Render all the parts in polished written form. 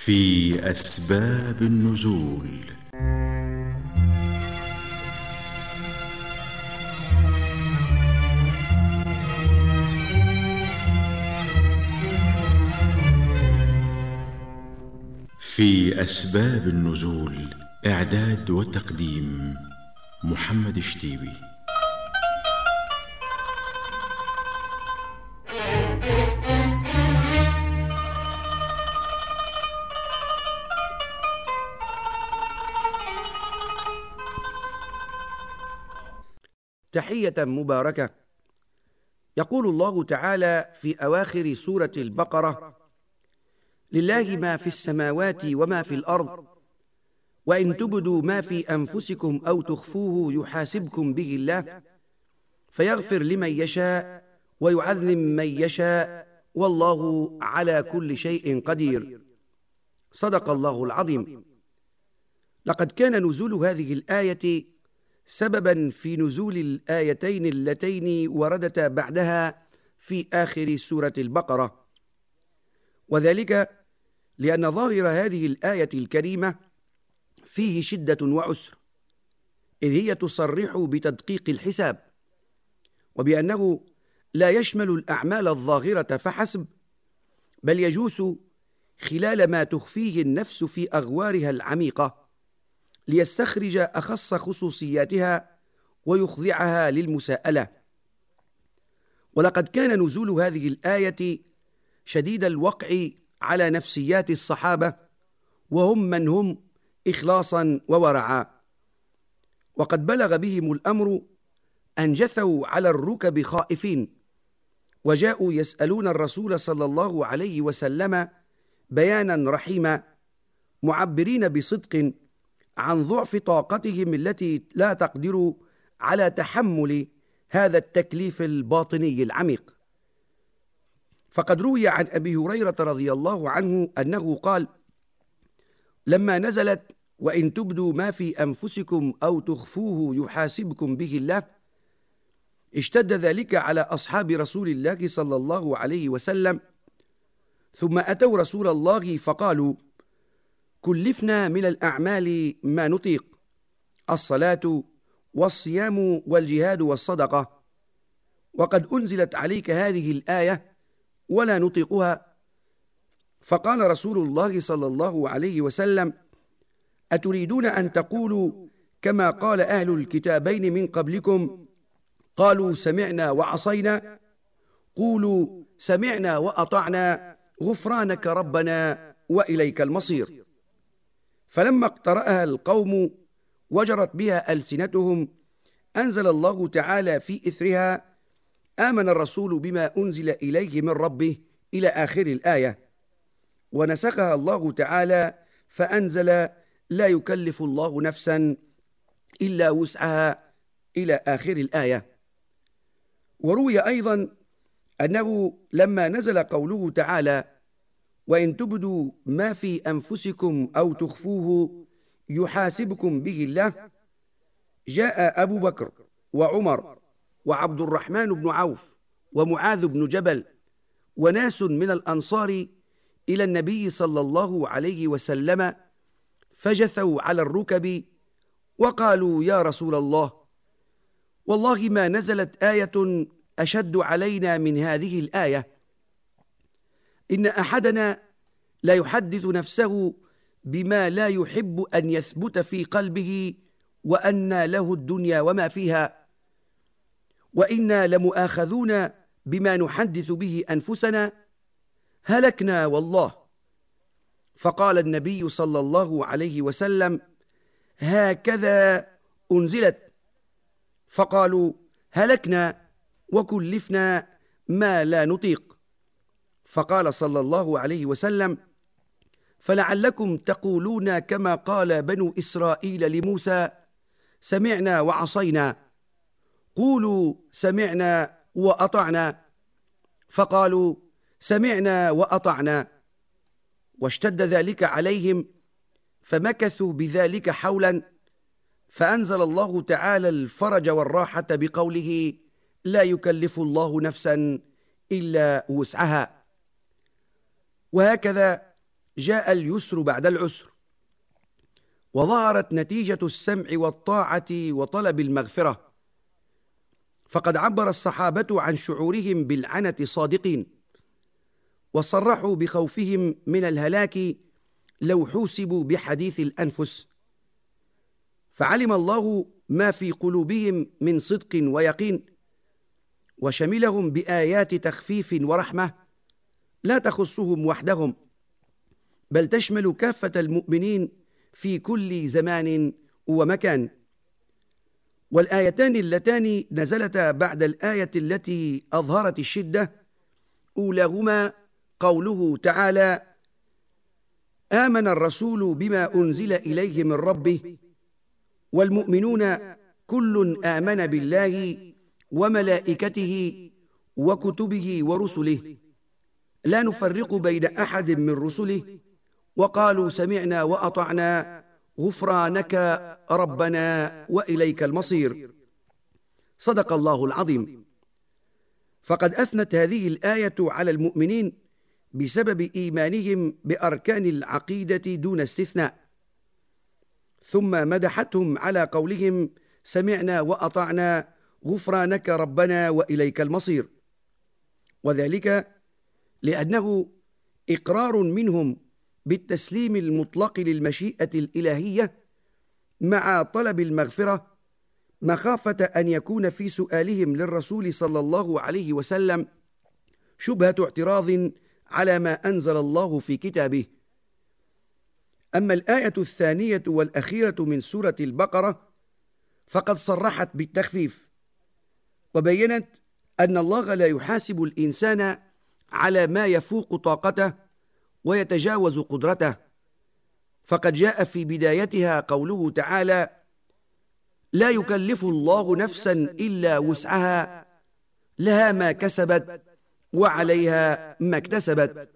في أسباب النزول. في أسباب النزول، إعداد وتقديم محمد الشتيبي. تحية مباركة. يقول الله تعالى في أواخر سورة البقرة: لله ما في السماوات وما في الأرض وإن تبدوا ما في أنفسكم أو تخفوه يحاسبكم به الله فيغفر لمن يشاء ويعذب من يشاء والله على كل شيء قدير. صدق الله العظيم. لقد كان نزول هذه الآية سببا في نزول الآيتين اللتين وردتا بعدها في آخر سورة البقرة، وذلك لأن ظاهر هذه الآية الكريمة فيه شدة وعسر، إذ هي تصرح بتدقيق الحساب، وبأنه لا يشمل الأعمال الظاهرة فحسب، بل يجوس خلال ما تخفيه النفس في أغوارها العميقة ليستخرج أخص خصوصياتها ويخضعها للمساءلة. ولقد كان نزول هذه الآية شديد الوقع على نفسيات الصحابة، وهم من هم إخلاصا وورعا، وقد بلغ بهم الأمر أن جثوا على الركب خائفين، وجاءوا يسألون الرسول صلى الله عليه وسلم بيانا رحيما، معبرين بصدق عن ضعف طاقتهم التي لا تقدر على تحمل هذا التكليف الباطني العميق. فقد روي عن أبي هريرة رضي الله عنه أنه قال: لما نزلت وإن تبدوا ما في أنفسكم أو تخفوه يحاسبكم به الله، اشتد ذلك على أصحاب رسول الله صلى الله عليه وسلم، ثم أتوا رسول الله فقالوا: كلفنا من الأعمال ما نطيق، الصلاة والصيام والجهاد والصدقة، وقد أنزلت عليك هذه الآية ولا نطيقها. فقال رسول الله صلى الله عليه وسلم: أتريدون أن تقولوا كما قال أهل الكتابين من قبلكم قالوا سمعنا وعصينا؟ قولوا سمعنا وأطعنا غفرانك ربنا وإليك المصير. فلما اقترأها القوم وجرت بها ألسنتهم أنزل الله تعالى في إثرها: آمن الرسول بما أنزل إليه من ربه إلى آخر الآية، ونسخها الله تعالى فأنزل: لا يكلف الله نفسا إلا وسعها إلى آخر الآية. وروي أيضا أنه لما نزل قوله تعالى: وإن تبدوا ما في أنفسكم أو تخفوه يحاسبكم به الله، جاء أبو بكر وعمر وعبد الرحمن بن عوف ومعاذ بن جبل وناس من الأنصار إلى النبي صلى الله عليه وسلم، فجثوا على الركب وقالوا: يا رسول الله، والله ما نزلت آية أشد علينا من هذه الآية. إن أحدنا لا يحدث نفسه بما لا يحب أن يثبت في قلبه، وأن له الدنيا وما فيها، وإنا لمؤاخذون بما نحدث به أنفسنا، هلكنا والله. فقال النبي صلى الله عليه وسلم: هكذا أنزلت. فقالوا: هلكنا وكلفنا ما لا نطيق. فقال صلى الله عليه وسلم: فلعلكم تقولون كما قال بنو إسرائيل لموسى: سمعنا وعصينا. قولوا سمعنا وأطعنا. فقالوا: سمعنا وأطعنا. واشتد ذلك عليهم فمكثوا بذلك حولا، فأنزل الله تعالى الفرج والراحة بقوله: لا يكلف الله نفسا إلا وسعها. وهكذا جاء اليسر بعد العسر، وظهرت نتيجة السمع والطاعة وطلب المغفرة. فقد عبر الصحابة عن شعورهم بالعنة صادقين، وصرحوا بخوفهم من الهلاك لو حوسبوا بحديث الأنفس، فعلم الله ما في قلوبهم من صدق ويقين، وشملهم بآيات تخفيف ورحمة لا تخصهم وحدهم، بل تشمل كافة المؤمنين في كل زمان ومكان. والآيتان اللتان نزلتا بعد الآية التي أظهرت الشدة أولاهما قوله تعالى: آمن الرسول بما أنزل إليه من ربه والمؤمنون كل آمن بالله وملائكته وكتبه ورسله لا نفرق بين أحد من رسله وقالوا سمعنا وأطعنا غفرانك ربنا وإليك المصير. صدق الله العظيم. فقد أثنت هذه الآية على المؤمنين بسبب إيمانهم بأركان العقيدة دون استثناء، ثم مدحتهم على قولهم سمعنا وأطعنا غفرانك ربنا وإليك المصير، وذلك لأنه إقرار منهم بالتسليم المطلق للمشيئة الإلهية مع طلب المغفرة، مخافة أن يكون في سؤالهم للرسول صلى الله عليه وسلم شبهة اعتراض على ما أنزل الله في كتابه. أما الآية الثانية والأخيرة من سورة البقرة فقد صرحت بالتخفيف، وبينت أن الله لا يحاسب الإنسان على ما يفوق طاقته ويتجاوز قدرته، فقد جاء في بدايتها قوله تعالى: لا يكلف الله نفسا إلا وسعها لها ما كسبت وعليها ما اكتسبت.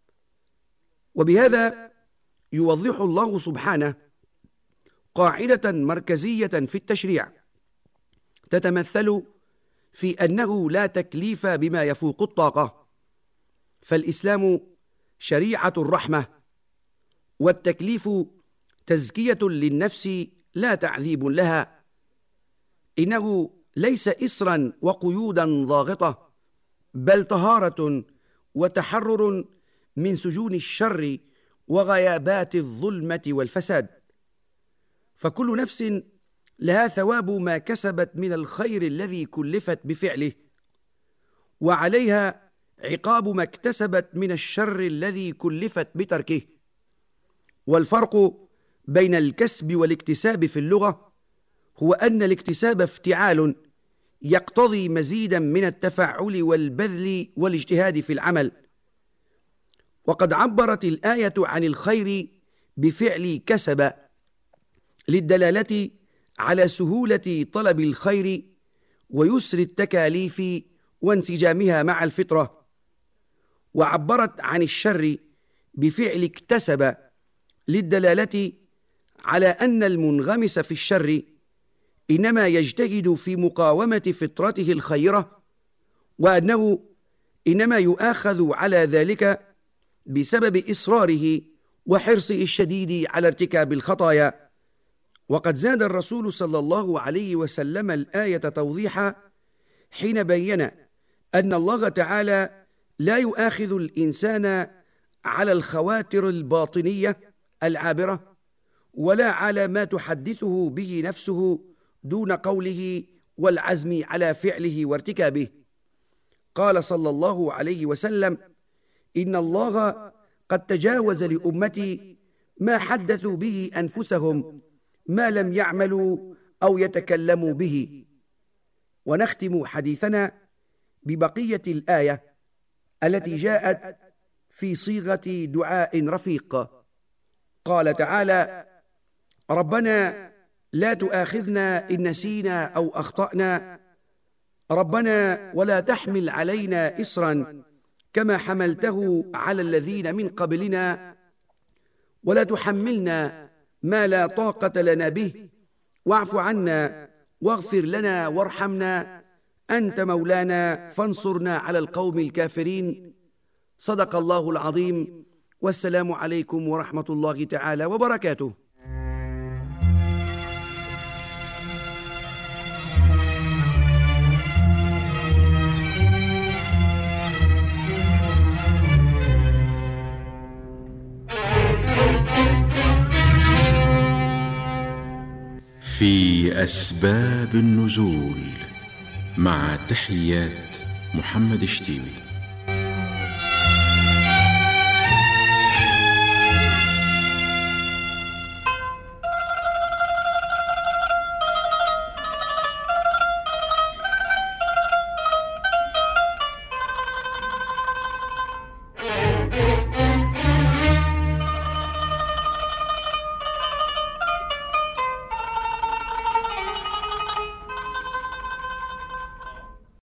وبهذا يوضح الله سبحانه قاعدة مركزية في التشريع تتمثل في أنه لا تكليف بما يفوق الطاقة، فالإسلام شريعة الرحمة، والتكليف تزكية للنفس لا تعذيب لها. إنه ليس إسرا وقيودا ضاغطة، بل طهارة وتحرر من سجون الشر وغيابات الظلمة والفساد. فكل نفس لها ثواب ما كسبت من الخير الذي كلفت بفعله، وعليها عقاب ما اكتسبت من الشر الذي كلفت بتركه. والفرق بين الكسب والاكتساب في اللغة هو أن الاكتساب افتعال يقتضي مزيدا من التفعل والبذل والاجتهاد في العمل، وقد عبرت الآية عن الخير بفعل كسب للدلالة على سهولة طلب الخير ويسر التكاليف وانسجامها مع الفطرة، وعبرت عن الشر بفعل اكتسب للدلالة على أن المنغمس في الشر إنما يجتهد في مقاومة فطرته الخيرة، وأنه إنما يؤاخذ على ذلك بسبب إصراره وحرصه الشديد على ارتكاب الخطايا. وقد زاد الرسول صلى الله عليه وسلم الآية توضيحا حين بين أن الله تعالى لا يؤاخذ الإنسان على الخواتر الباطنية العابرة ولا على ما تحدثه به نفسه دون قوله والعزم على فعله وارتكابه. قال صلى الله عليه وسلم: إن الله قد تجاوز لأمتي ما حدثوا به أنفسهم ما لم يعملوا أو يتكلموا به. ونختم حديثنا ببقية الآية التي جاءت في صيغة دعاء رفيق. قال تعالى: ربنا لا تؤاخذنا إن نسينا أو أخطأنا، ربنا ولا تحمل علينا إصرا كما حملته على الذين من قبلنا، ولا تحملنا ما لا طاقة لنا به، واعف عنا واغفر لنا وارحمنا، أنت مولانا فانصرنا على القوم الكافرين. صدق الله العظيم، والسلام عليكم ورحمة الله تعالى وبركاته. في أسباب النزول، مع تحيات محمد شتيبي.